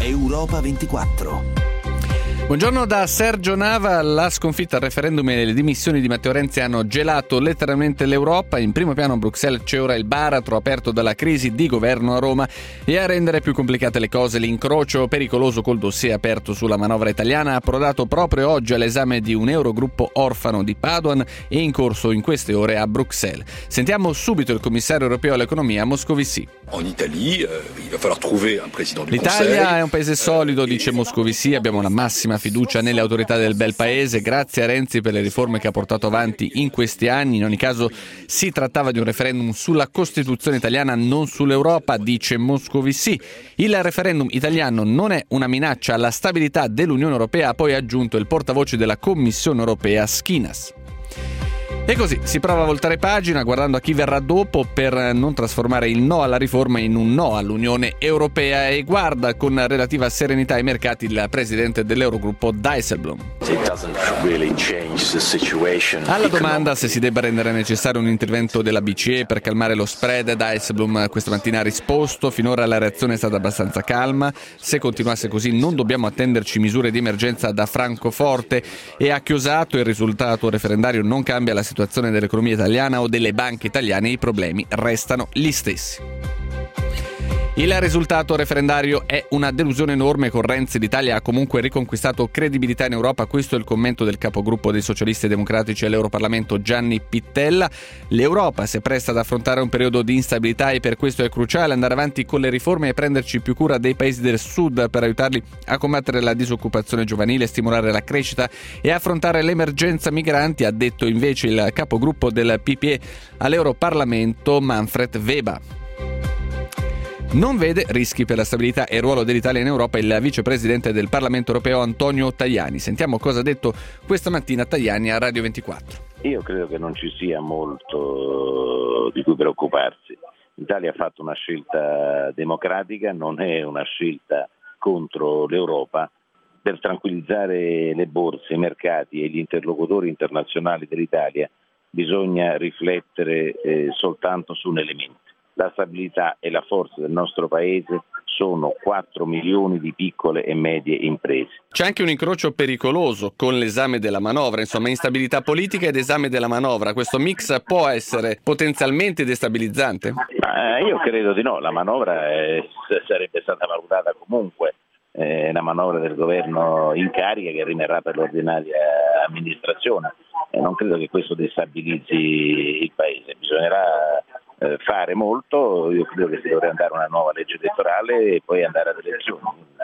Europa 24. Buongiorno da Sergio Nava. La sconfitta al referendum e le dimissioni di Matteo Renzi hanno gelato letteralmente l'Europa. In primo piano a Bruxelles c'è ora il baratro aperto dalla crisi di governo a Roma e a rendere più complicate le cose l'incrocio pericoloso col dossier aperto sulla manovra italiana, approdato proprio oggi all'esame di un Eurogruppo orfano di Padoan e in corso in queste ore a Bruxelles. Sentiamo subito il commissario europeo all'economia Moscovici. L'Italia è un paese solido, dice Moscovici, abbiamo la massima fiducia nelle autorità del bel paese, grazie a Renzi per le riforme che ha portato avanti in questi anni. In ogni caso si trattava di un referendum sulla Costituzione italiana, non sull'Europa, dice Moscovici. Il referendum italiano non è una minaccia alla stabilità dell'Unione Europea, ha poi aggiunto il portavoce della Commissione Europea Skinas. E così si prova a voltare pagina guardando a chi verrà dopo per non trasformare il no alla riforma in un no all'Unione Europea e guarda con relativa serenità ai mercati il presidente dell'Eurogruppo Dijsselbloem. Alla domanda se si debba rendere necessario un intervento della BCE per calmare lo spread, Dijsselbloem questa mattina ha risposto: finora la reazione è stata abbastanza calma, se continuasse così non dobbiamo attenderci misure di emergenza da Francoforte, e ha chiosato: il risultato referendario non cambia la situazione dell'economia italiana o delle banche italiane, i problemi restano gli stessi. Il risultato referendario è una delusione enorme. Con Renzi l'Italia ha comunque riconquistato credibilità in Europa, questo è il commento del capogruppo dei socialisti e democratici all'Europarlamento Gianni Pittella. L'Europa si presta ad affrontare un periodo di instabilità e per questo è cruciale andare avanti con le riforme e prenderci più cura dei paesi del sud per aiutarli a combattere la disoccupazione giovanile, stimolare la crescita e affrontare l'emergenza migranti, ha detto invece il capogruppo del PPE all'Europarlamento Manfred Weber. Non vede rischi per la stabilità e il ruolo dell'Italia in Europa il vicepresidente del Parlamento europeo Antonio Tajani. Sentiamo cosa ha detto questa mattina Tajani a Radio 24. Io credo che non ci sia molto di cui preoccuparsi. L'Italia ha fatto una scelta democratica, non è una scelta contro l'Europa. Per tranquillizzare le borse, i mercati e gli interlocutori internazionali dell'Italia bisogna riflettere soltanto su un elemento. La stabilità e la forza del nostro paese sono 4 milioni di piccole e medie imprese. C'è anche un incrocio pericoloso con l'esame della manovra, insomma instabilità politica ed esame della manovra. Questo mix può essere potenzialmente destabilizzante? Io credo di no, la manovra sarebbe stata valutata comunque. Una manovra del governo in carica che rimarrà per l'ordinaria amministrazione. Non credo che questo destabilizzi il paese, bisognerà fare molto. Io credo che si dovrà andare a una nuova legge elettorale e poi andare ad elezioni.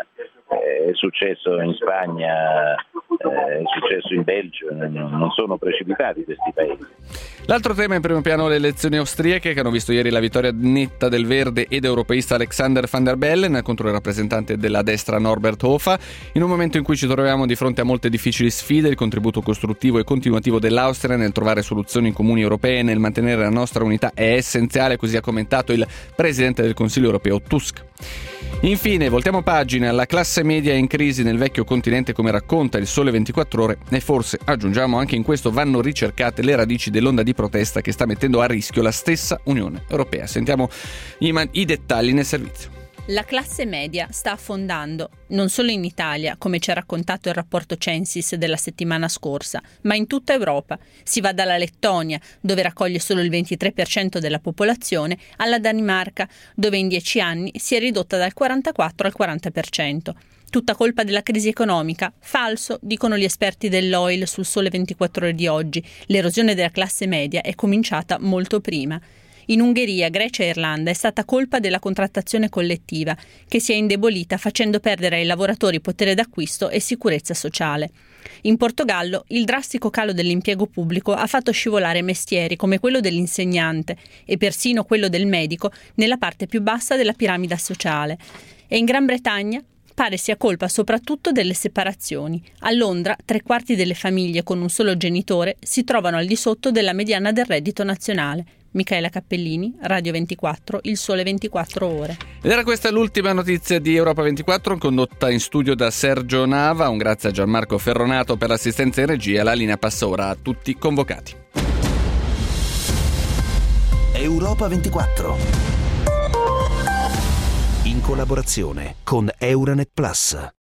È successo in Spagna, è successo in Belgio, non sono precipitati questi paesi. L'altro tema in primo piano le elezioni austriache che hanno visto ieri la vittoria netta del verde ed europeista Alexander Van der Bellen contro il rappresentante della destra Norbert Hofer. In un momento in cui ci troviamo di fronte a molte difficili sfide, il contributo costruttivo e continuativo dell'Austria nel trovare soluzioni comuni europee e nel mantenere la nostra unità è essenziale, così ha commentato il presidente del Consiglio europeo Tusk. Infine, voltiamo pagina. La classe media è in crisi nel vecchio continente, come racconta il Sole 24 Ore, e forse, aggiungiamo, anche in questo vanno ricercate le radici dell'onda di protesta che sta mettendo a rischio la stessa Unione Europea. Sentiamo i dettagli nel servizio. La classe media sta affondando, non solo in Italia, come ci ha raccontato il rapporto Censis della settimana scorsa, ma in tutta Europa. Si va dalla Lettonia, dove raccoglie solo il 23% della popolazione, alla Danimarca, dove in 10 anni si è ridotta dal 44 al 40%. Tutta colpa della crisi economica? Falso, dicono gli esperti dell'OIL sul Sole 24 Ore di oggi. L'erosione della classe media è cominciata molto prima. In Ungheria, Grecia e Irlanda è stata colpa della contrattazione collettiva, che si è indebolita facendo perdere ai lavoratori potere d'acquisto e sicurezza sociale. In Portogallo, il drastico calo dell'impiego pubblico ha fatto scivolare mestieri come quello dell'insegnante e persino quello del medico nella parte più bassa della piramide sociale. E in Gran Bretagna pare sia colpa soprattutto delle separazioni. A Londra, 3/4 delle famiglie con un solo genitore si trovano al di sotto della mediana del reddito nazionale. Michaela Cappellini, Radio 24, Il Sole 24 Ore. Ed era questa l'ultima notizia di Europa 24, condotta in studio da Sergio Nava. Un grazie a Gianmarco Ferronato per l'assistenza in regia. La linea passa ora a tutti i convocati. Europa 24. In collaborazione con Euranet Plus.